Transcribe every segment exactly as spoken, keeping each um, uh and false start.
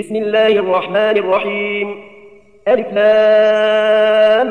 بسم الله الرحمن الرحيم. ألف لام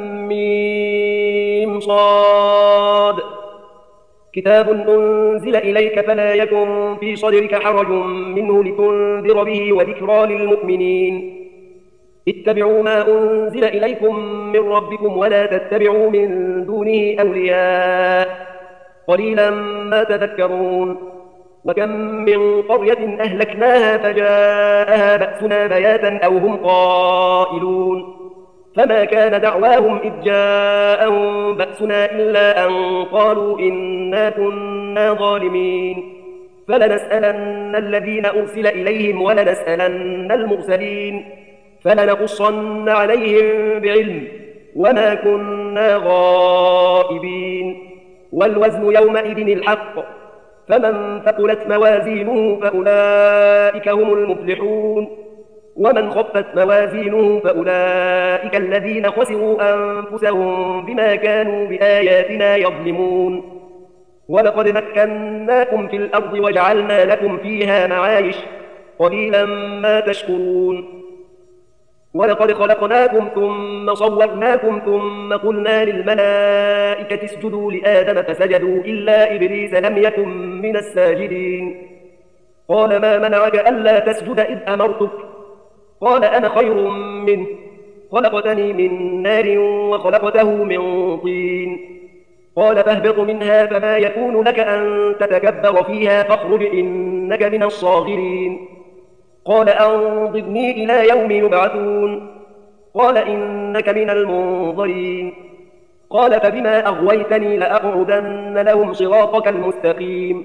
ميم صاد. كتاب أنزل إليك فلا يكن في صدرك حرج منه لتنذر به وذكرى للمؤمنين. اتبعوا ما أنزل إليكم من ربكم ولا تتبعوا من دونه أولياء قليلا ما تذكرون. وكم من قرية أهلكناها فجاءها بأسنا بياتا أو هم قائلون فما كان دعواهم إذ جاءهم بأسنا إلا أن قالوا إنا كنا ظالمين. فلنسألن الذين أرسل إليهم ولنسألن المرسلين فلنقصن عليهم بعلم وما كنا غائبين. والوزن يومئذ الحق فمن ثقلت موازينه فأولئك هم المفلحون ومن خفت موازينه فأولئك الذين خسروا أنفسهم بما كانوا بآياتنا يظلمون. ولقد مكناكم في الأرض وجعلنا لكم فيها معايش قليلا ما تشكرون. ولقد خلقناكم ثم صورناكم ثم قلنا للملائكة اسجدوا لآدم فسجدوا إلا إبليس لم يكن من الساجدين. قال ما منعك ألا تسجد إذ أمرتك؟ قال أنا خير منه خلقتني من نار وخلقته من طين. قال فاهبط منها فما يكون لك أن تتكبر فيها فاخرج إنك من الصاغرين. قال أنظرني إلى يوم يبعثون. قال إنك من المنظرين. قال فبما أغويتني لأقعدن لهم صراطك المستقيم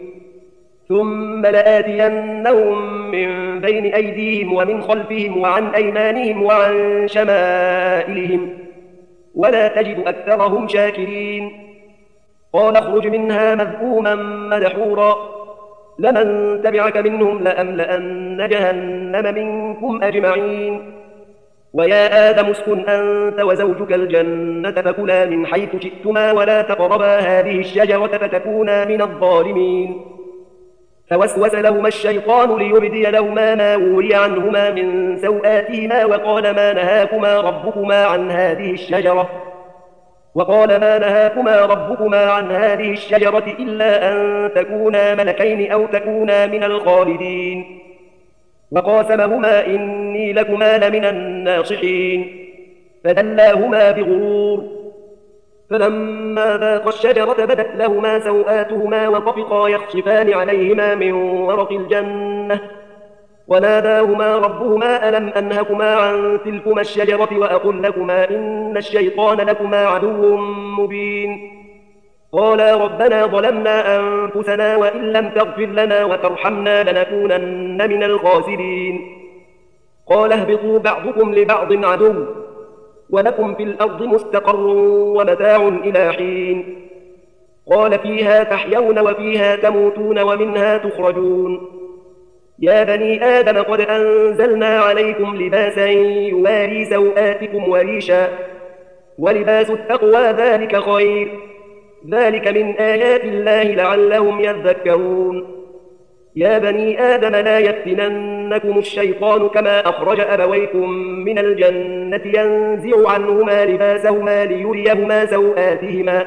ثم لآتينهم من بين أيديهم ومن خلفهم وعن أيمانهم وعن شمائلهم ولا تجد أكثرهم شاكرين. قال اخرج منها مذءوما مدحورا لمن تبعك منهم لأملأن جهنم منكم أجمعين. ويا آدم اسكن أنت وزوجك الجنة فكلا من حيث شئتما ولا تقربا هذه الشجرة فتكونا من الظالمين. فوسوس لهما الشيطان ليبدي لهما ما وري عنهما من سوآتهما وقال ما نهاكما ربكما عن هذه الشجرة وقال ما نهاكما ربكما عن هذه الشجرة إلا أن تكونا ملكين أو تكونا من الخالدين. وقاسمهما إني لكما لمن الناصحين فدلاهما بغرور. فلما ذاقا الشجرة بدت لهما سوآتهما وطفقا يخصفان عليهما من ورق الجنة وناداهما ربهما ألم أنهكما عن تلكما الشجرة وأقل لكما إن الشيطان لكما عدو مبين. قالا ربنا ظلمنا أنفسنا وإن لم تغفر لنا وترحمنا لنكونن من الخاسرين. قال اهبطوا بعضكم لبعض عدو ولكم في الأرض مستقر ومتاع إلى حين. قال فيها تحيون وفيها تموتون ومنها تخرجون. يا بني آدم قد أنزلنا عليكم لباسا يواري سوآتكم وريشا ولباس التقوى ذلك خير ذلك من آيات الله لعلهم يذكرون. يا بني آدم لا يفتننكم الشيطان كما أخرج أبويكم من الجنة ينزع عنهما لباسهما ليريهما سوآتهما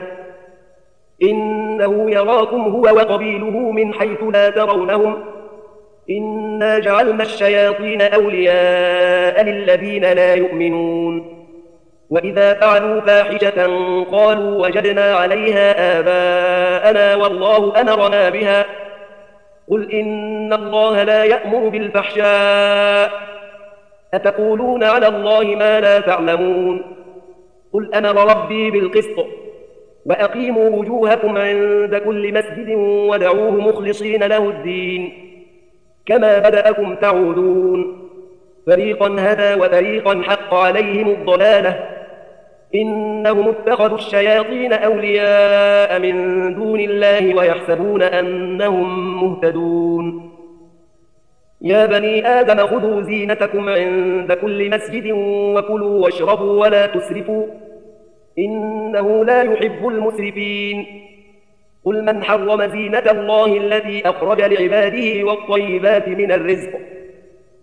إنه يراكم هو وقبيله من حيث لا ترونهم إنا جعلنا الشياطين أولياء للذين لا يؤمنون. وإذا فعلوا فاحشة قالوا وجدنا عليها آباءنا والله أمرنا بها قل إن الله لا يأمر بالفحشاء أتقولون على الله ما لا تعلمون. قل أمر ربي بالقسط وأقيموا وجوهكم عند كل مسجد ودعوه مخلصين له الدين كما بدأكم تعودون. فريقا هدى وفريقا حق عليهم الضلالة إنهم اتخذوا الشياطين أولياء من دون الله ويحسبون أنهم مهتدون. يا بني آدم خذوا زينتكم عند كل مسجد وكلوا واشربوا ولا تسرفوا إنه لا يحب المسرفين. قل من حرم زينة الله التي أخرج لعباده والطيبات من الرزق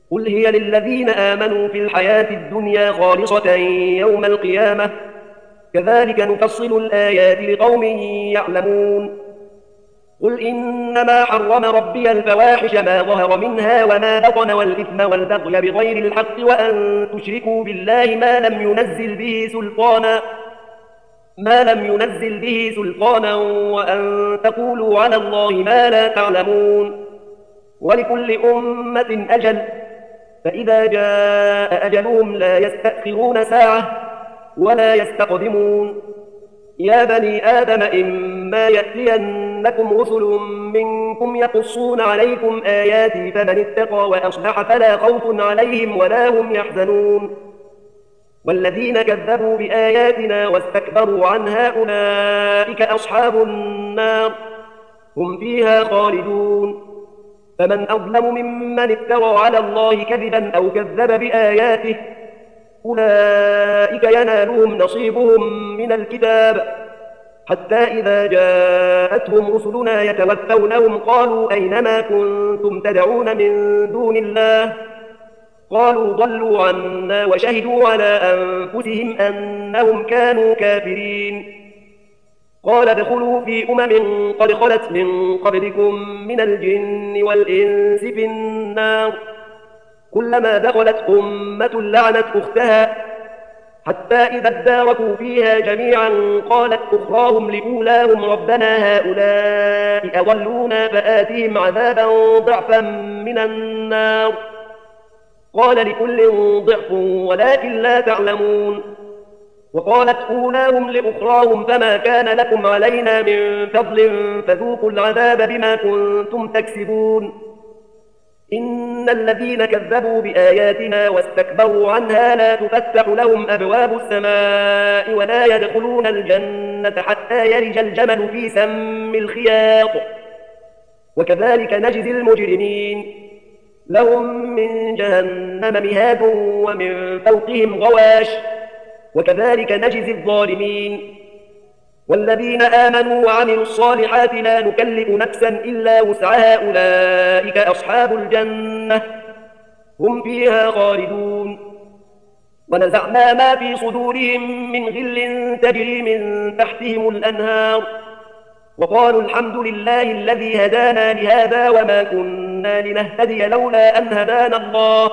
قل هي للذين آمنوا في الحياة الدنيا خالصة يوم القيامة كذلك نفصل الآيات لقوم يعلمون قل إنما حرم ربي الفواحش ما ظهر منها وما بطن والإثم والبغي بغير الحق وأن تشركوا بالله ما لم ينزل به سلطانا ما لم ينزل به سلطانا وأن تقولوا على الله ما لا تعلمون ولكل أمة أجل فإذا جاء أجلهم لا يستأخرون ساعة ولا يستقدمون يا بني آدم إما يأتينكم رسل منكم يقصون عليكم آياتي فمن اتقى وأصلح فلا خوف عليهم ولا هم يحزنون والذين كذبوا بآياتنا واستكبروا عنها أولئك أصحاب النار هم فيها خالدون فمن أظلم ممن افترى على الله كذبا أو كذب بآياته أولئك ينالهم نصيبهم من الكتاب حتى إذا جاءتهم رسلنا يتوفونهم قالوا أينما كنتم تدعون من دون الله قالوا ضلوا عنا وشهدوا على أنفسهم أنهم كانوا كافرين قال ادخلوا في أمم قد خلت من قبلكم من الجن والإنس في النار كلما دخلت أمة لعنت أختها حتى إذا اداركوا فيها جميعا قالت أخراهم لأولاهم ربنا هؤلاء أضلونا فآتهم عذابا ضعفا من النار قال لكل ضعف ولكن لا تعلمون وقالت أولاهم لأخراهم فما كان لكم علينا من فضل فذوقوا العذاب بما كنتم تكسبون إن الذين كذبوا بآياتنا واستكبروا عنها لا تفتح لهم أبواب السماء ولا يدخلون الجنة حتى يلج الجمل في سم الخياط وكذلك نجزي المجرمين لهم من جهنم مهاد ومن فوقهم غواش وكذلك نجزي الظالمين والذين آمنوا وعملوا الصالحات لا نكلف نفسا إلا وسعها أولئك أصحاب الجنة هم فيها خالدون ونزعنا ما في صدورهم من غل تجري من تحتهم الأنهار وقالوا الحمد لله الذي هدانا لهذا وما كنا لنهتدي لولا أن هدانا الله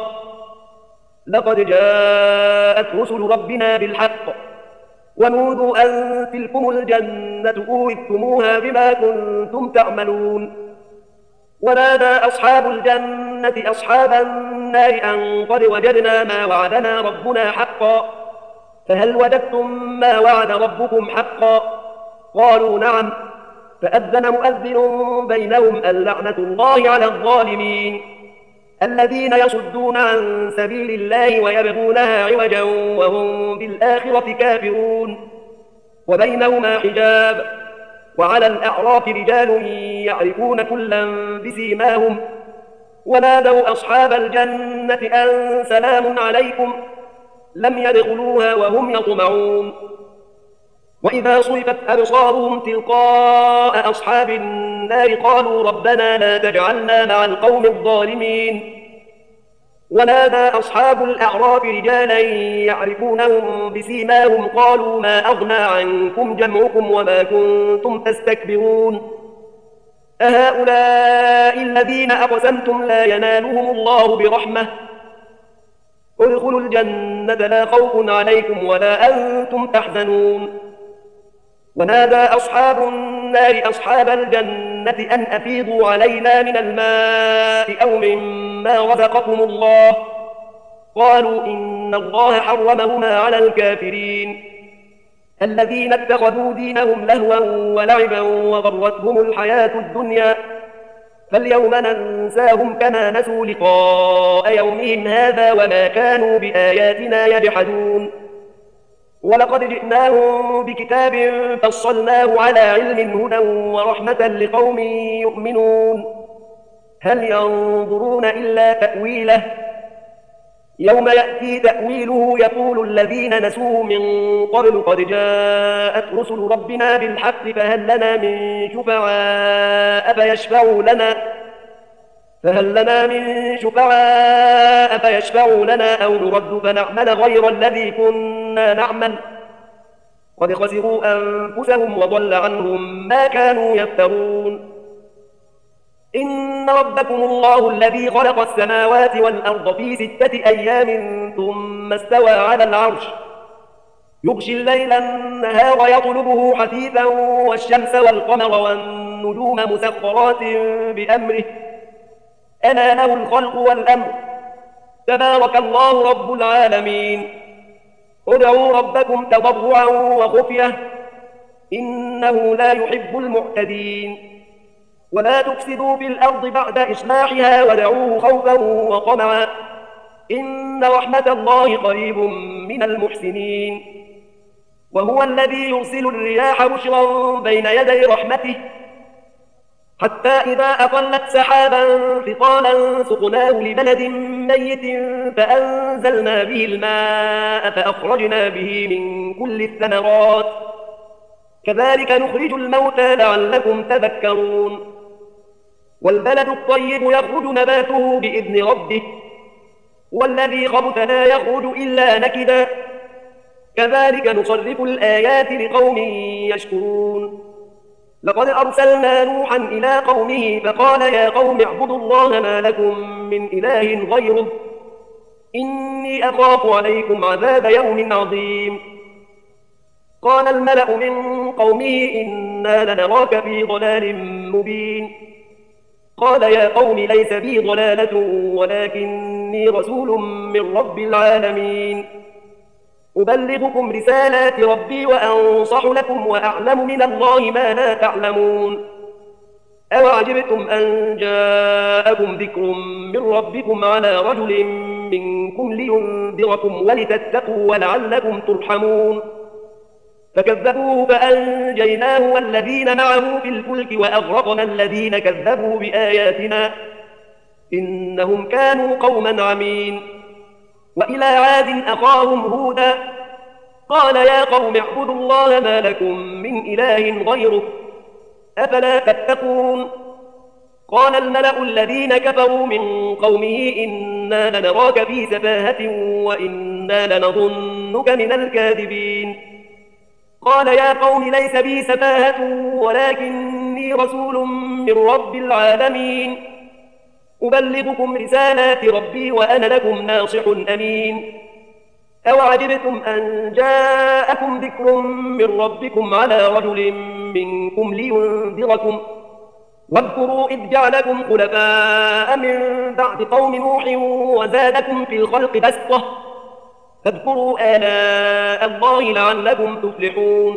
لقد جاءت رسل ربنا بالحق ونودوا أن تلكم الجنة أورثتموها بما كنتم تعملون ونادى أصحاب الجنة أصحاب النار أن قد وجدنا ما وعدنا ربنا حقا فهل وجدتم ما وعد ربكم حقا قالوا نعم فأذن مؤذن بينهم اللعنة الله على الظالمين الذين يصدون عن سبيل الله ويبغونها عوجا وهم بالآخرة كافرون وبينهما حجاب وعلى الأعراف رجال يعرفون كلا بسيماهم ونادوا أصحاب الجنة أن سلام عليكم لم يدخلوها وهم يطمعون وإذا صرفت أبصارهم تلقاء أصحاب النار قالوا ربنا لا تجعلنا مع القوم الظالمين ونادى أصحاب الأعراف رجالا يعرفونهم بسيماهم قالوا ما أغنى عنكم جمعكم وما كنتم تستكبرون أهؤلاء الذين أقسمتم لا ينالهم الله برحمة ادخلوا الجنة لا خوف عليكم ولا أنتم تحزنون ونادى أصحاب النار أصحاب الجنة أن أفيضوا علينا من الماء أو مما رزقكم الله قالوا إن الله حرمهما على الكافرين الذين اتخذوا دينهم لهوا ولعبا وغرتهم الحياة الدنيا فاليوم ننساهم كما نسوا لقاء يومهم هذا وما كانوا بآياتنا يجحدون ولقد جئناهم بكتاب فصلناه على علم هدى ورحمة لقوم يؤمنون هل ينظرون إلا تأويله يوم يأتي تأويله يقول الذين نسوه من قبل قد جاءت رسل ربنا بالحق فهل لنا من شفعاء فيشفعوا لنا فهل لنا من شفعاء فيشفعوا لنا أو نرد فنعمل غير الذي كنا نعمل قد خسروا أنفسهم وضل عنهم ما كانوا يفترون إن ربكم الله الذي خلق السماوات والأرض في ستة أيام ثم استوى على العرش يغشي الليل النهار يطلبه حثيثا والشمس والقمر والنجوم مسخرات بأمره ألا له الخلق والأمر تبارك الله رب العالمين ادعوا ربكم تضرعا وخفية إنه لا يحب المعتدين ولا تفسدوا في الأرض بعد إصلاحها ودعوه خوفا وطمعا إن رحمة الله قريب من المحسنين وهو الذي يرسل الرياح بشرا بين يدي رحمته حتى إذا أقلت سحابا ثقالا سقناه لبلد ميت فأنزلنا به الماء فأخرجنا به من كل الثمرات كذلك نخرج الموتى لعلكم تذكرون والبلد الطيب يخرج نباته بإذن ربه والذي خبث لا يخرج إلا نكدا كذلك نصرف الآيات لقوم يشكرون لقد أرسلنا نوحا إلى قومه فقال يا قوم اعبدوا الله ما لكم من إله غيره إني أخاف عليكم عذاب يوم عظيم قال الملأ من قومه إنا لنراك في ضلال مبين قال يا قوم ليس بي ضلالة ولكني رسول من رب العالمين أبلغكم رسالات ربي وأنصح لكم وأعلم من الله ما لا تعلمون أوعجبتم أن جاءكم ذكر من ربكم على رجل منكم لينذركم ولتتقوا ولعلكم ترحمون فكذبوه فأنجيناه والذين معه في الفلك وأغرقنا الذين كذبوا بآياتنا إنهم كانوا قوما عمين وإلى عاد أخاهم هودا قال يا قوم اعبدوا الله ما لكم من إله غيره أفلا تتقون قال الملأ الذين كفروا من قومه إنا لنراك في سفاهة وإنا لنظنك من الكاذبين قال يا قوم ليس بي سفاهة ولكني رسول من رب العالمين أبلغكم رسالات ربي وأنا لكم ناصح أمين أوعجبتم أن جاءكم ذكر من ربكم على رجل منكم لينذركم واذكروا إذ جعلكم خلفاء من بعد قوم نوح وزادكم في الخلق بسطة فاذكروا آلاء الله لعلكم تفلحون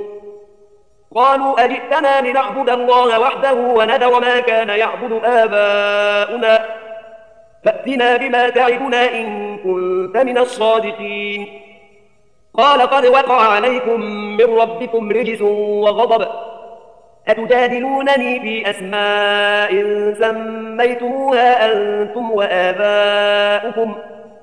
قالوا أجئتنا لنعبد الله وحده ونذر ما كان يعبد آباؤنا فأتنا بما تعدنا إن كنت من الصادقين قال قد وقع عليكم من ربكم رجس وغضب أتجادلونني في أسماء سميتموها أنتم وآباؤكم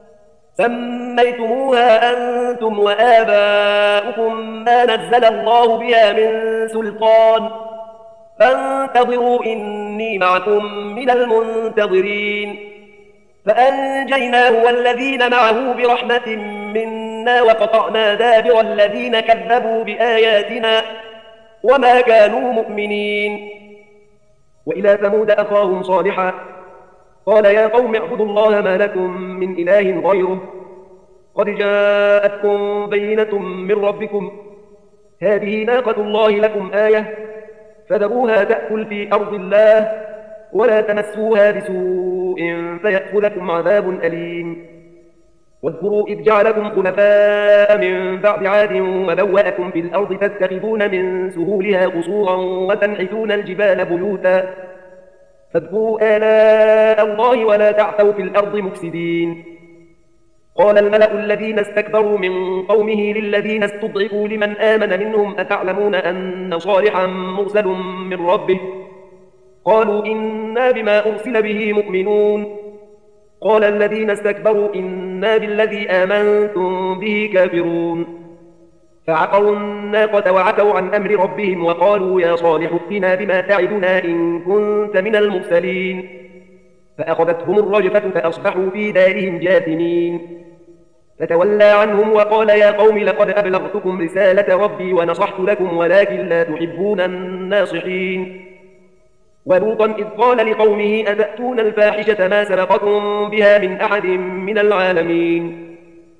سميتموها أنتم وآباؤكم ما نزل الله بها من سلطان فانتظروا إني معكم من المنتظرين فأنجيناه والذين معه برحمة منا وقطعنا دابر الذين كذبوا بآياتنا وما كانوا مؤمنين وإلى ثمود أخاهم صالحا قال يا قوم اعبدوا الله ما لكم من إله غيره قد جاءتكم بينة من ربكم هذه ناقة الله لكم آية فذروها تأكل في أرض الله ولا تمسوها بسوء فيأخذكم عذاب أليم واذكروا إذ جعلكم خلفاء من بعد عاد وبوأكم في الأرض تتخذون من سهولها قصورا وتنحتون الجبال بيوتا فاذكروا آلاء الله ولا تعثوا في الأرض مفسدين قال الملأ الذين استكبروا من قومه للذين استضعفوا لمن آمن منهم أتعلمون أن صالحا مرسل من ربه قالوا إنا بما أرسل به مؤمنون قال الذين استكبروا إنا بالذي آمنتم به كافرون فعقروا الناقة وعتوا عن أمر ربهم وقالوا يا صالح ائتنا بما تعدنا إن كنت من المرسلين فأخذتهم الرجفة فأصبحوا في دارهم جاثمين. فتولى عنهم وقال يا قوم لقد أبلغتكم رسالة ربي ونصحت لكم ولكن لا تحبون الناصحين. ولوطا إذ قال لقومه أتأتون الفاحشة ما سبقكم بها من أحد من العالمين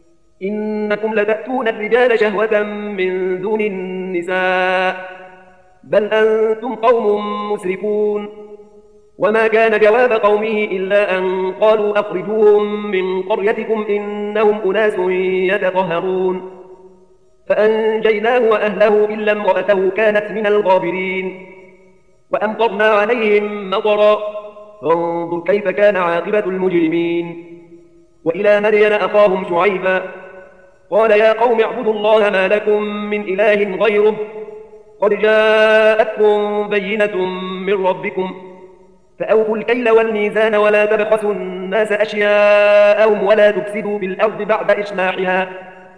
إنكم لتأتون الرجال شهوة من دون النساء بل أنتم قوم مسرفون. وما كان جواب قومه إلا أن قالوا أخرجوهم من قريتكم إنهم أناس يتطهرون. فأنجيناه وأهله إلا امرأته كانت من الغابرين. وأمطرنا عليهم مطرا فانظر كيف كان عاقبة المجرمين. وإلى مدين أخاهم شعيبا قال يا قوم اعبدوا الله ما لكم من إله غيره قد جاءتكم بينة من ربكم فأوفوا الكيل والميزان ولا تبخسوا الناس أشياءهم ولا تفسدوا في الأرض بعد إصلاحها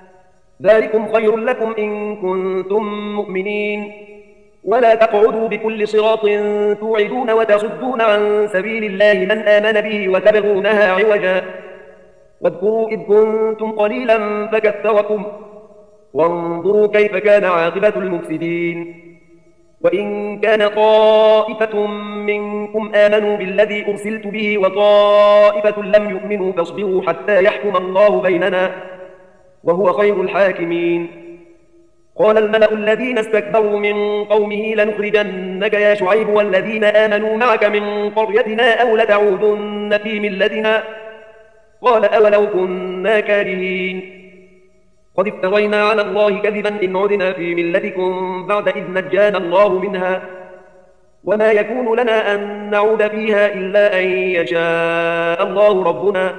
ذلكم خير لكم إن كنتم مؤمنين. ولا تقعدوا بكل صراط توعدون وتصدون عن سبيل الله من آمن به وتبغونها عوجا واذكروا إذ كنتم قليلا فكثركم وانظروا كيف كان عاقبة المفسدين. وإن كان طائفة منكم آمنوا بالذي أرسلت به وطائفة لم يؤمنوا فاصبروا حتى يحكم الله بيننا وهو خير الحاكمين. قال الملأ الذين استكبروا من قومه لنخرجنك يا شعيب والذين آمنوا معك من قريتنا أو لتعودن في ملتنا قال أولو كنا كارهين قد افترينا على الله كذبا إن عدنا في ملتكم بعد إذ نجانا الله منها وما يكون لنا أن نعود فيها إلا أن يشاء الله ربنا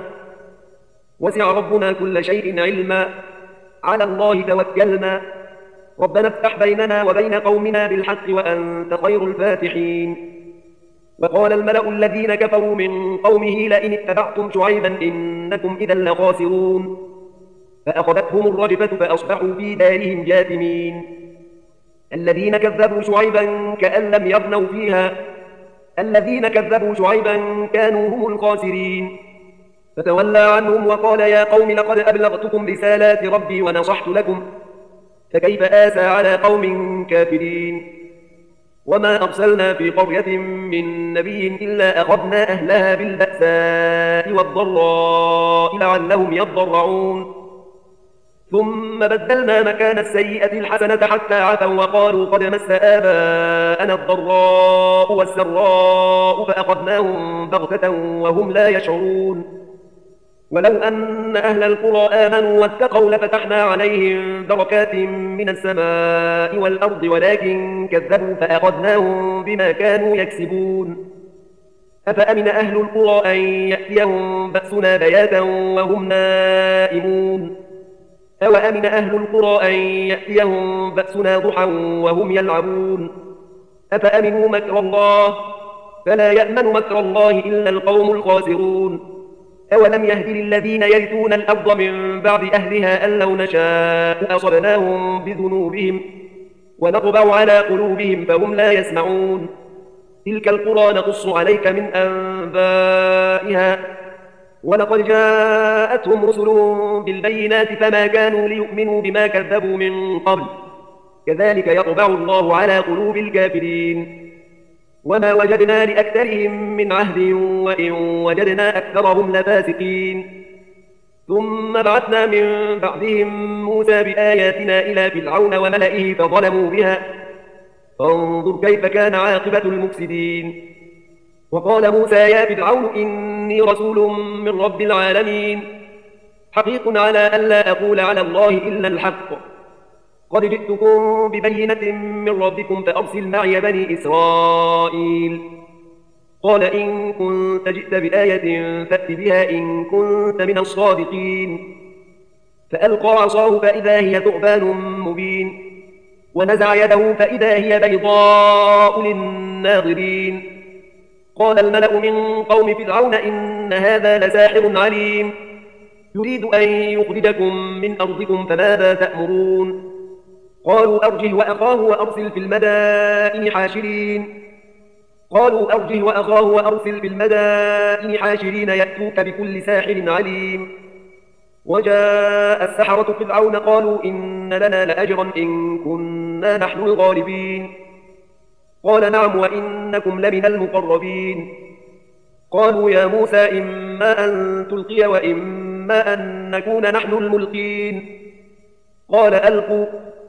وسع ربنا كل شيء علما على الله توكلنا ربنا افتح بيننا وبين قومنا بالحق وأنت خير الفاتحين. وقال الملأ الذين كفروا من قومه لئن اتبعتم شعيبا إنكم إذا لخاسرون فأخذتهم الرجفة فأصبحوا في دارهم جاثمين. الذين كذبوا شعيبا كأن لم يغنوا فيها الذين كذبوا شعيبا كانوا هم الخاسرين. فتولى عنهم وقال يا قوم لقد أبلغتكم رسالات ربي ونصحت لكم فكيف آسى على قوم كافرين. وما أرسلنا في قرية من نبي إلا أخذنا أهلها بالبأساء والضراء لعلهم يضرعون ثم بدلنا مكان السيئة الحسنة حتى عفوا وقالوا قد مس آباءنا الضراء والسراء فأخذناهم بغتة وهم لا يشعرون. ولو أن أهل القرى آمنوا واتقوا لفتحنا عليهم بركات من السماء والأرض ولكن كذبوا فأخذناهم بما كانوا يكسبون. أفأمن أهل القرى أن يأتيهم بأسنا بياتا وهم نائمون أوأمن أهل القرى أن يأتيهم بأسنا ضحى وهم يلعبون أفأمنوا مكر الله فلا يأمن مكر الله إلا القوم الخاسرون. أولم يهد للذين يرثون الأرض من بعد أهلها أن لو نشاء أصبناهم بذنوبهم ونطبع على قلوبهم فهم لا يسمعون. تلك القرى نقص عليك من أنبائها ولقد جاءتهم رسل بالبينات فما كانوا ليؤمنوا بما كذبوا من قبل كذلك يطبع الله على قلوب الكافرين. وما وجدنا لأكثرهم من عهد وإن وجدنا أكثرهم لفاسقين. ثم بعثنا من بعدهم موسى بآياتنا إلى فرعون وملئه فظلموا بها فانظر كيف كان عاقبة المفسدين. وقال موسى يا فرعون إني رسول من رب العالمين حقيق على ألا أقول على الله إلا الحق قد جئتكم ببينة من ربكم فأرسل معي بني إسرائيل. قال إن كنت جئت بآية فأت بها إن كنت من الصادقين. فألقى عصاه فإذا هي ثعبان مبين ونزع يده فإذا هي بيضاء للناظرين. قال الملأ من قوم فرعون إن هذا لساحر عليم يريد أن يخرجكم من أرضكم فماذا تأمرون. قالوا أرجه وأخاه وأرسل في المدائن حاشرين قالوا أرجه وأخاه وأرسل بالمدائن حاشرين يأتوك بكل ساحر عليم. وجاء السحرة فرعون قالوا إن لنا لأجرا إن كنا نحن الغالبين. قال نعم وإنكم لمن المقربين. قالوا يا موسى إما أن تلقي وإما أن نكون نحن الملقين. قال ألقوا.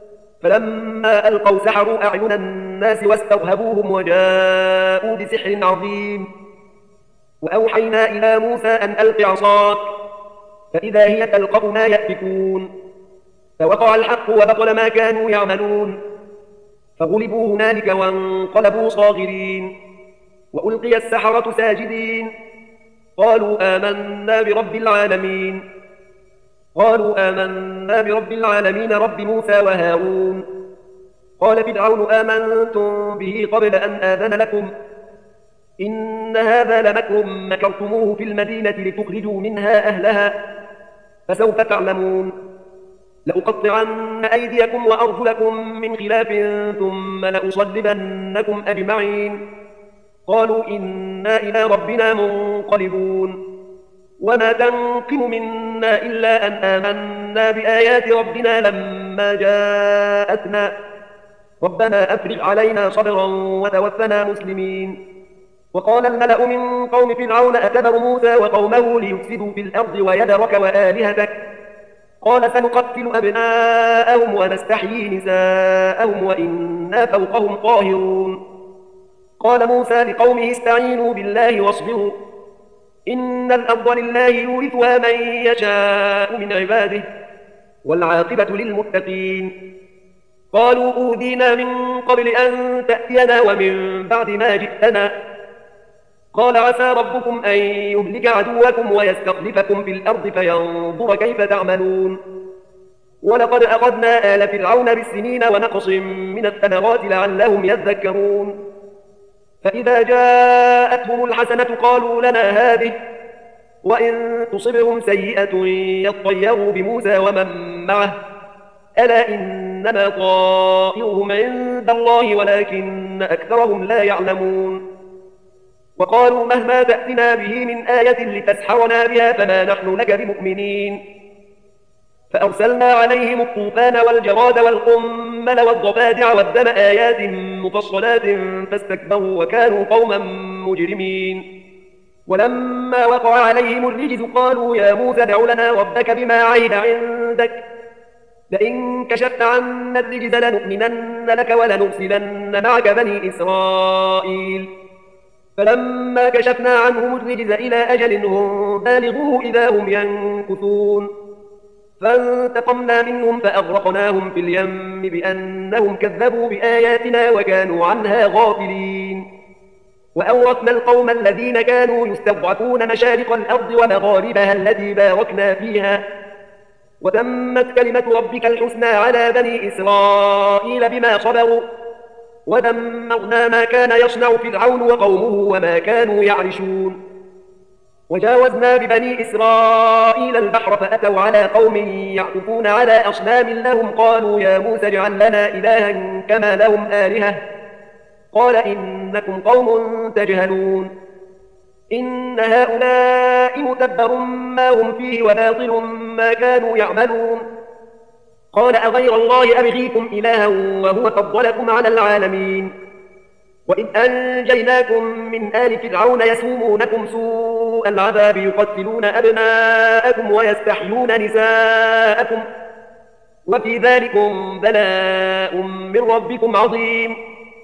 فلما ألقوا سحروا أعين الناس واسترهبوهم وجاءوا بسحر عظيم. وأوحينا إلى موسى أن ألق عصاك فإذا هي تلقف ما يأفكون. فوقع الحق وبطل ما كانوا يعملون. فغلبوا هنالك وانقلبوا صاغرين. وألقي السحرة ساجدين قالوا آمنا برب العالمين. قالوا آمنا برب العالمين رب موسى وهارون. قال فرعون آمنتم به قبل أن آذن لكم إن هذا لمكر مكرتموه في المدينة لتخرجوا منها أهلها فسوف تعلمون. لأقطعن أيديكم وأرجلكم من خلاف ثم لأصلبنكم أجمعين. قالوا إنا إلى ربنا منقلبون. وما تنقم منا إلا أن آمنا بآيات ربنا لما جاءتنا ربنا أفرغ علينا صبرا وتوفنا مسلمين. وقال الملأ من قوم فرعون أتذر موسى وقومه ليفسدوا في الأرض ويذرك وآلهتك قال سنقتل أبناءهم ونستحيي نساءهم وإنا فوقهم قاهرون. قال موسى لقومه استعينوا بالله واصبروا إن الأرض لله يورثها من يشاء من عباده والعاقبة للمتقين. قالوا أوذينا من قبل أن تأتينا ومن بعد ما جئتنا. قال عسى ربكم أن يهلك عدوكم ويستخلفكم في الأرض فينظر كيف تعملون. ولقد أخذنا آل فرعون بالسنين ونقص من الثمرات لعلهم يذكرون. فإذا جاءتهم الحسنة قالوا لنا هذه وإن تصبهم سيئة يطيروا بموسى ومن معه ألا إنما طائرهم عند الله ولكن أكثرهم لا يعلمون. وقالوا مهما تأتنا به من آية لتسحرنا بها فما نحن لك بمؤمنين. فأرسلنا عليهم الطوفان والجراد والقمل والضفادع والدم آيات مفصلات فاستكبروا وكانوا قوما مجرمين. ولما وقع عليهم الرجز قالوا يا موسى ادع لنا ربك بما عهد عندك لئن كشفت عنا الرجز لنؤمنن لك ولنرسلن معك بني إسرائيل. فلما كشفنا عنهم الرجز إلى أجل هم بالغوه إذا هم ينكثون. فانتقمنا منهم فأغرقناهم في اليم بأنهم كذبوا بآياتنا وكانوا عنها غافلين. وأورثنا القوم الذين كانوا يستضعفون مشارق الأرض ومغاربها التي باركنا فيها وتمت كلمة ربك الحسنى على بني إسرائيل بما صبروا ودمرنا ما كان يصنع فرعون وقومه وما كانوا يعرشون. وجاوزنا ببني إسرائيل البحر فأتوا على قوم يعكفون على أصنام لهم قالوا يا موسى اجعل لنا إلها كما لهم آلهة قال إنكم قوم تجهلون. إن هؤلاء متبر ما هم فيه وباطل ما كانوا يعملون. قال أغير الله أبغيكم إلها وهو فضلكم على العالمين. وإذ أنجيناكم من آل فرعون يسومونكم سوء العذاب يقتلون أبناءكم ويستحيون نساءكم وفي ذلكم بلاء من ربكم عظيم.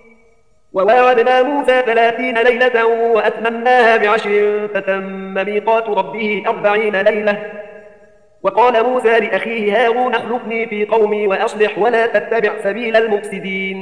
وواعدنا موسى ثلاثين ليلة وأتممناها بعشر فتم ميقات ربه أربعين ليلة. وقال موسى لأخيه هارون اخلفني في قومي وأصلح ولا تتبع سبيل المفسدين.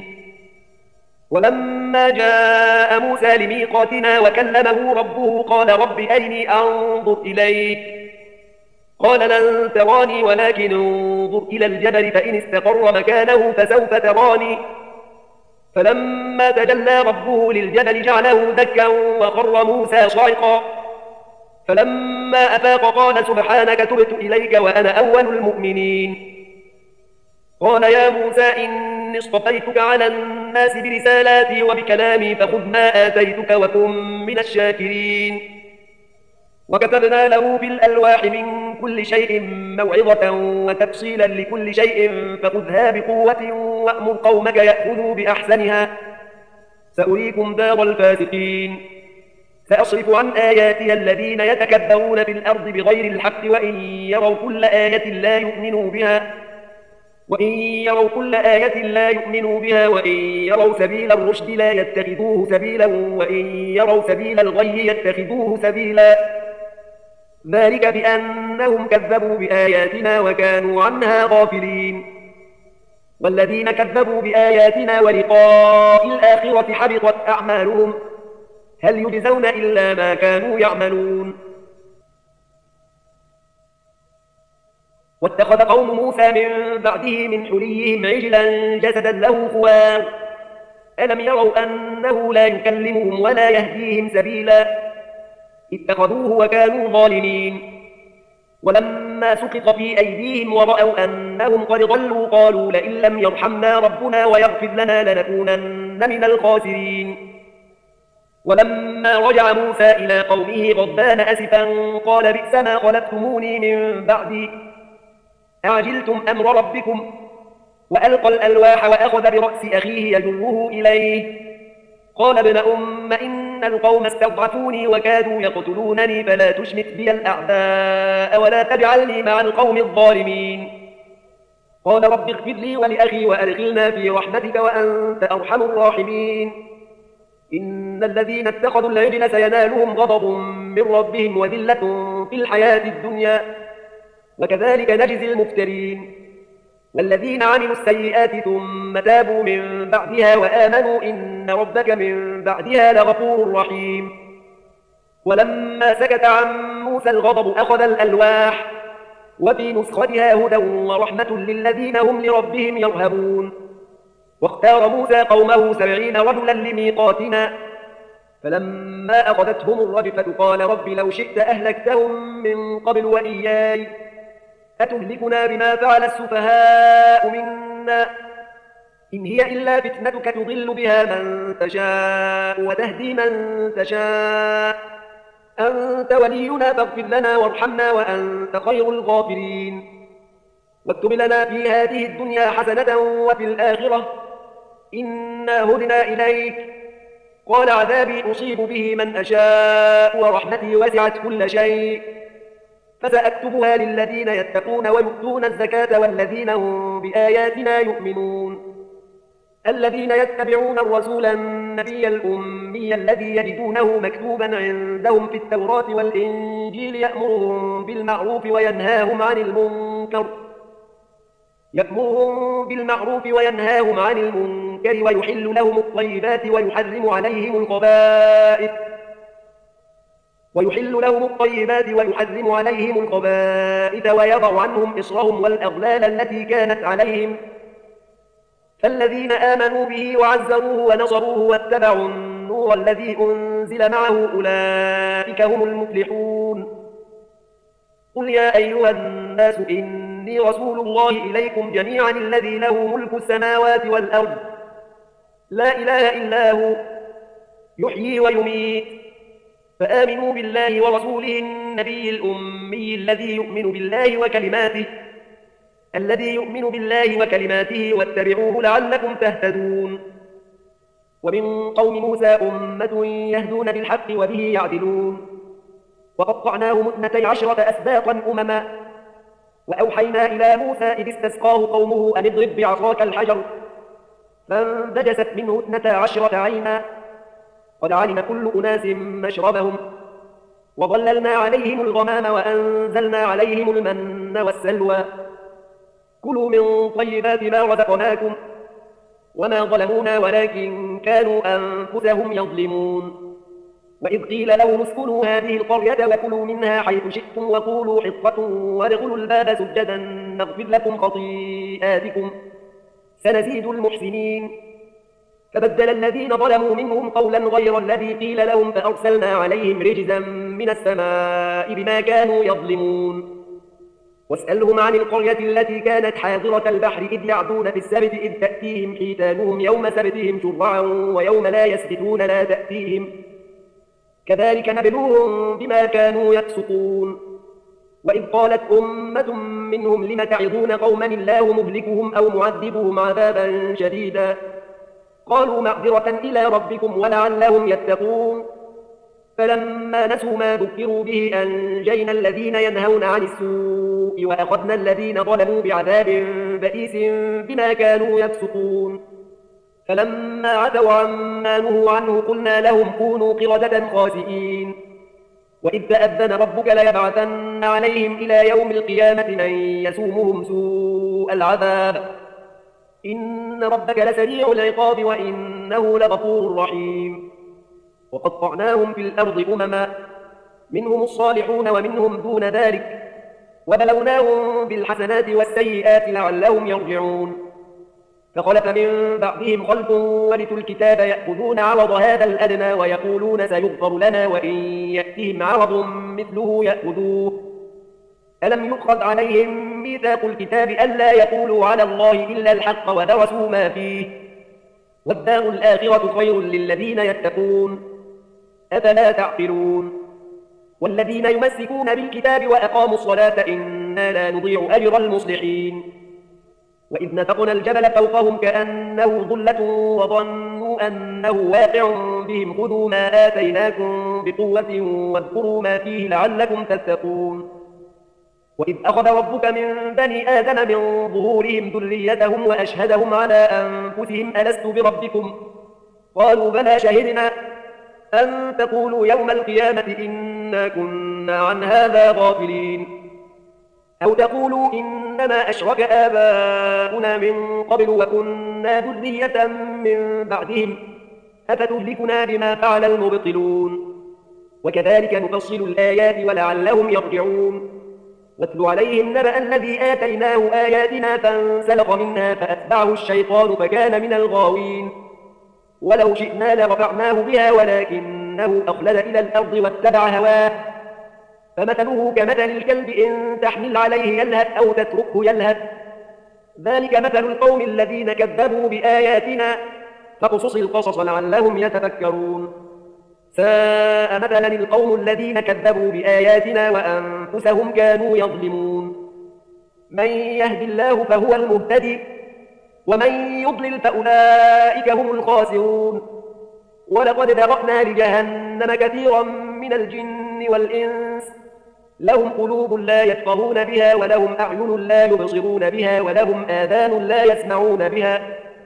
ولما جاء موسى لميقاتنا وكلمه ربه قال رب أرني أنظر إليك قال لن تراني ولكن انظر إلى الجبل فإن استقر مكانه فسوف تراني. فلما تجلى ربه للجبل جعله دكا وخر موسى صعقا. فلما أفاق قال سبحانك تبت إليك وأنا أول المؤمنين. قال يا موسى إني إني اصطفيتك على الناس برسالاتي وبكلامي فخذ ما آتيتك وكن من الشاكرين. وكتبنا له في الألواح من كل شيء موعظة وتفصيلا لكل شيء فخذها بقوة وأمر قومك يأخذوا بأحسنها سأريكم دار الفاسقين. سأصرف عن آياتي الذين يتكبرون في الأرض بغير الحق وإن يروا كل آية لا يؤمنوا بها وإن يروا كل آية لا يؤمنوا بها وإن يروا سبيل الرشد لا يتخذوه سبيلا وإن يروا سبيل الغي يتخذوه سبيلا ذلك بأنهم كذبوا بآياتنا وكانوا عنها غافلين. والذين كذبوا بآياتنا ولقاء الآخرة حبطت أعمالهم هل يجزون إلا ما كانوا يعملون. واتخذ قوم موسى من بعده من حليهم عجلا جسدا له خوار ألم يروا أنه لا يكلمهم ولا يهديهم سبيلا اتخذوه وكانوا ظالمين. ولما سقط في أيديهم ورأوا أنهم قد ضلوا قالوا لئن لم يرحمنا ربنا ويغفر لنا لنكونن من الخاسرين. ولما رجع موسى إلى قومه غضبان أسفا قال بئس ما خلفتموني من بعدي أعجلتم أمر ربكم وألقى الألواح وأخذ برأس أخيه يجره إليه قال ابن أم إن القوم استضعفوني وكادوا يقتلونني فلا تشمت بي الأعداء ولا تجعلني مع القوم الظالمين. قال رب اغفر لي ولأخي وأدخلنا في رحمتك وأنت أرحم الراحمين. إن الذين اتخذوا العجل سينالهم غضب من ربهم وذلة في الحياة الدنيا وكذلك نجزي المفترين. والذين عملوا السيئات ثم تابوا من بعدها وآمنوا إن ربك من بعدها لغفور رحيم. ولما سكت عن موسى الغضب أخذ الألواح وفي نسختها هدى ورحمة للذين هم لربهم يرهبون. واختار موسى قومه سبعين رجلا لميقاتنا فلما أخذتهم الرجفة قال رب لو شئت أهلكتهم من قبل وإياي أتهلكنا بما فعل السفهاء منا إن هي إلا فتنتك تضل بها من تشاء وتهدي من تشاء أنت ولينا فاغفر لنا وارحمنا وأنت خير الغافرين. واكتب لنا في هذه الدنيا حسنة وفي الآخرة إنا هدنا إليك قال عذابي أصيب به من أشاء ورحمتي وسعت كل شيء فسأكتبها للذين يتقون ويؤتون الزكاة والذين هم بآياتنا يؤمنون. الذين يتبعون الرسول النبي الأمي الذي يجدونه مكتوبا عندهم في التوراة والإنجيل يأمرهم بالمعروف وينهاهم عن المنكر يأمرهم بالمعروف وينهاهم عن المنكر ويحل لهم الطيبات ويحرم عليهم الخبائث ويحل لهم الطيبات ويحرم عليهم الخبائث ويضع عنهم إصرهم والأغلال التي كانت عليهم فالذين آمنوا به وعزروه ونصروه واتبعوا النور الذي أنزل معه أولئك هم المفلحون. قل يا أيها الناس إني رسول الله إليكم جميعا الذي له ملك السماوات والأرض لا إله إلا هو يحيي ويميت فآمنوا بالله ورسوله النبي الأمي الذي يؤمن بالله وكلماته الذي يؤمن بالله وكلماته واتبعوه لعلكم تهتدون. ومن قوم موسى أمة يهدون بالحق وبه يعدلون وقطعناهم اثنتي عشرة أسباطا أمما وأوحينا إلى موسى إذ استسقاه قومه أن اضرب بعصاك الحجر فانبجست منه اثنتا عشرة عينا قد علم كل أناس مشربهم وظللنا عليهم الغمام وأنزلنا عليهم المن والسلوى كلوا من طيبات ما رزقناكم وما ظلمونا ولكن كانوا أنفسهم يظلمون. وإذ قيل لهم اسكنوا هذه القرية وكلوا منها حيث شئتم وقولوا حطة وادخلوا الباب سجدا نغفر لكم خطيئاتكم سنزيد المحسنين. فبدل الذين ظلموا منهم قولا غير الذي قيل لهم فأرسلنا عليهم رجزا من السماء بما كانوا يظلمون. واسألهم عن القرية التي كانت حاضرة البحر إذ يعدون في السبت إذ تأتيهم حيتانهم يوم سبتهم شرعا ويوم لا يسبتون لا تأتيهم كذلك نبلوهم بما كانوا يفسقون. وإذ قالت أمة منهم لم تعظون قوما الله مهلكهم أو معذبهم عذابا شديدا قالوا معذرة إلى ربكم ولعلهم يتقون. فلما نسوا ما ذكروا به أنجينا الذين ينهون عن السوء وأخذنا الذين ظلموا بعذاب بئيس بما كانوا يفسقون. فلما عتوا عما نهوا عنه قلنا لهم كونوا قردة خاسئين. وإذ تأذن ربك ليبعثن عليهم إلى يوم القيامة من يسومهم سوء العذاب إن ربك لسريع العقاب وإنه لغفور رحيم. وقطعناهم في الأرض أمما منهم الصالحون ومنهم دون ذلك وبلوناهم بالحسنات والسيئات لعلهم يرجعون. فخلف من بعدهم خلف ورثوا الكتاب يأخذون عرض هذا الأدنى ويقولون سيغفر لنا وإن يأتهم عرض مثله يأخذوه. ألم يؤخذ عليهم ميثاق الكتاب ألا يقولوا على الله إلا الحق ودرسوا ما فيه والدار الآخرة خير للذين يتقون أفلا تعقلون. والذين يمسكون بالكتاب وأقاموا الصلاة إنا لا نضيع أجر المصلحين. وإذ نفقنا الجبل فوقهم كأنه ظلة وظنوا أنه واقع بهم خذوا ما آتيناكم بقوة واذكروا ما فيه لعلكم تتقون. وإذ أخذ ربك من بني آدم من ظهورهم ذريتهم وأشهدهم على أنفسهم ألست بربكم قالوا بلى شهدنا أن تقولوا يوم القيامة إنا كنا عن هذا غافلين أو تقولوا إنما أشرك آباؤنا من قبل وكنا ذرية من بعدهم أفتهلكنا بما فعل المبطلون. وكذلك نفصل الآيات ولعلهم يرجعون. واتل عليهم نبأ الذي آتيناه آياتنا فانسلخ منها فأتبعه الشيطان فكان من الغاوين. ولو شئنا لرفعناه بها ولكنه أخلد إلى الأرض واتبع هواه فمثله كمثل الكلب إن تحمل عليه يلهث أو تتركه يلهث ذلك مثل القوم الذين كذبوا بآياتنا فاقصص القصص لعلهم يتفكرون. ساء مثلا القوم الذين كذبوا بآياتنا وأنفسهم كانوا يظلمون. من يهد الله فهو المهتدي ومن يضلل فأولئك هم الخاسرون. ولقد ذرأنا لجهنم كثيرا من الجن والإنس لهم قلوب لا يفقهون بها ولهم أعين لا يبصرون بها ولهم آذان لا يسمعون بها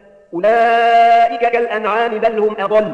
أولئك كالأنعام بل هم أضل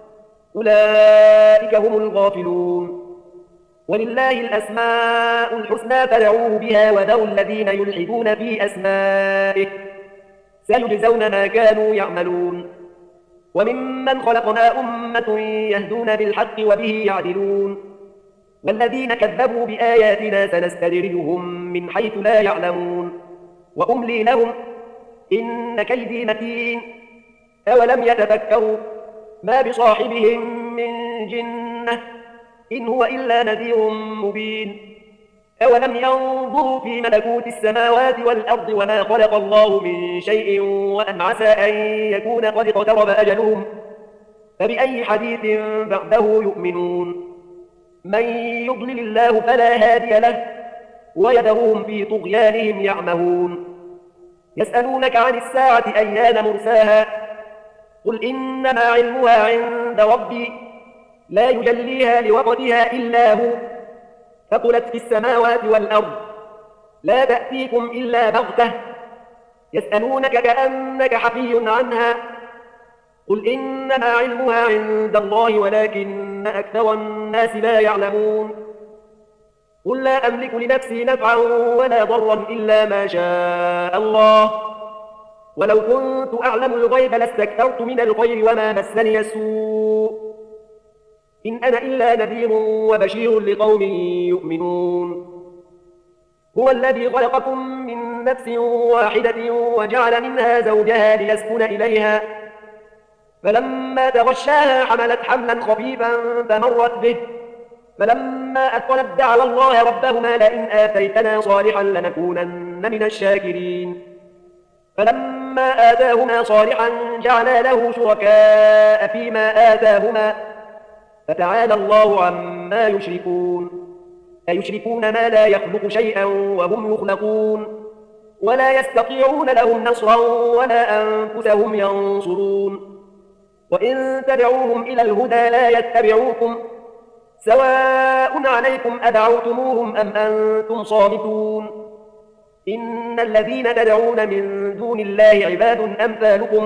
أولئك هم الغافلون. ولله الأسماء الحسنى فادعوه بها وذروا الذين يلحدون في أسمائه سيجزون ما كانوا يعملون. وممن خلقنا أمة يهدون بالحق وبه يعدلون. والذين كذبوا بآياتنا سنستدرجهم من حيث لا يعلمون وأملي لهم إن كيدي متين. أولم يتفكروا ما بصاحبهم من جنة إن هو إلا نذير مبين. أولم ينظروا في ملكوت السماوات والأرض وما خلق الله من شيء وأن عسى أن يكون قد اقترب أجلهم فبأي حديث بعده يؤمنون. من يضلل الله فلا هادي له ويذرهم في طغيانهم يعمهون. يسألونك عن الساعة أيان مرساها قل إنما علمها عند ربي لا يجليها لوقتها إلا هو ثقلت في السماوات والأرض لا تأتيكم إلا بغتة يسألونك كأنك حفي عنها قل إنما علمها عند الله ولكن أكثر الناس لا يعلمون. قل لا أملك لنفسي نفعا ولا ضرا إلا ما شاء الله ولو كنت أعلم الغيب لاستكثرت من الخير وما مسني السوء إن أنا إلا نذير وبشير لقوم يؤمنون. هو الذي خلقكم من نفس واحدة وجعل منها زوجها ليسكن إليها فلما تغشاها حملت حملا خفيفا فمرت به فلما أثقلت دعوا الله ربهما لئن آتيتنا صالحا لنكونن من الشاكرين فلما آتاهما صالحا جعلا له شركاء فيما آتاهما فتعالى الله عما يشركون أيشركون ما لا يخلق شيئا وهم يخلقون ولا يستطيعون لهم نصرا ولا أنفسهم ينصرون وإن تدعوهم إلى الهدى لا يتبعوكم سواء عليكم أدعوتموهم أم أنتم صامتون إن الذين تدعون من دون الله عباد أمثالكم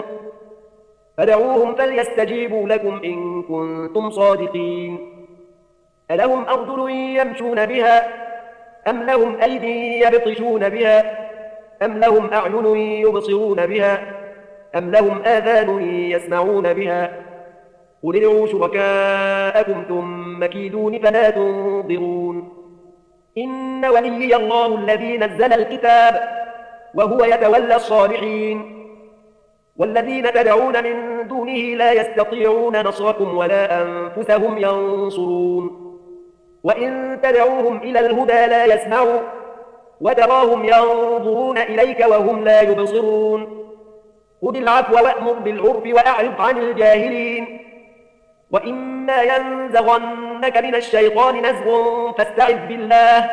فدعوهم فليستجيبوا لكم إن كنتم صادقين ألهم أرجل يمشون بها أم لهم أيدي يبطشون بها أم لهم أعين يبصرون بها أم لهم آذان يسمعون بها قل ادعوا شركاءكم ثم كيدون فلا تنظرون إن وليي الله الذي نزل الكتاب وهو يتولى الصالحين والذين تدعون من دونه لا يستطيعون نصركم ولا أنفسهم ينصرون وإن تدعوهم إلى الهدى لا يسمعوا وتراهم ينظرون إليك وهم لا يبصرون خذ العفو وأمر بالعرف وأعرض عن الجاهلين وإما ينزغنك من الشيطان نزغ فاستعذ بالله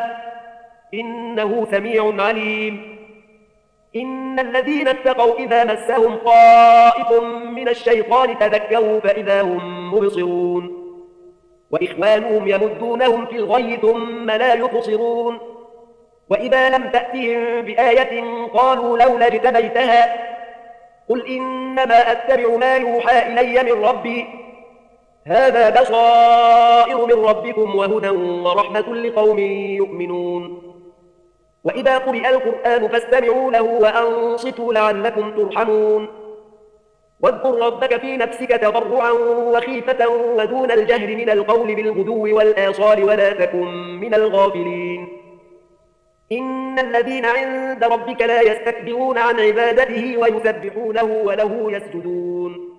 إنه سميع عليم إن الذين اتقوا إذا مسهم طائف من الشيطان تذكروا فإذا هم مبصرون وإخوانهم يمدونهم في الغي ثم لا يقصرون وإذا لم تأتهم بآية قالوا لولا اجتبيتها قل إنما أتبع ما يوحى إلي من ربي هذا بصائر من ربكم وهدى ورحمة لقوم يؤمنون وإذا قرئ القرآن فاستمعوا له وأنصتوا لعلكم ترحمون واذكر ربك في نفسك تضرعا وخيفة ودون الجهر من القول بالغدو والآصال ولا تكن من الغافلين إن الذين عند ربك لا يستكبرون عن عبادته ويسبحونه وله يسجدون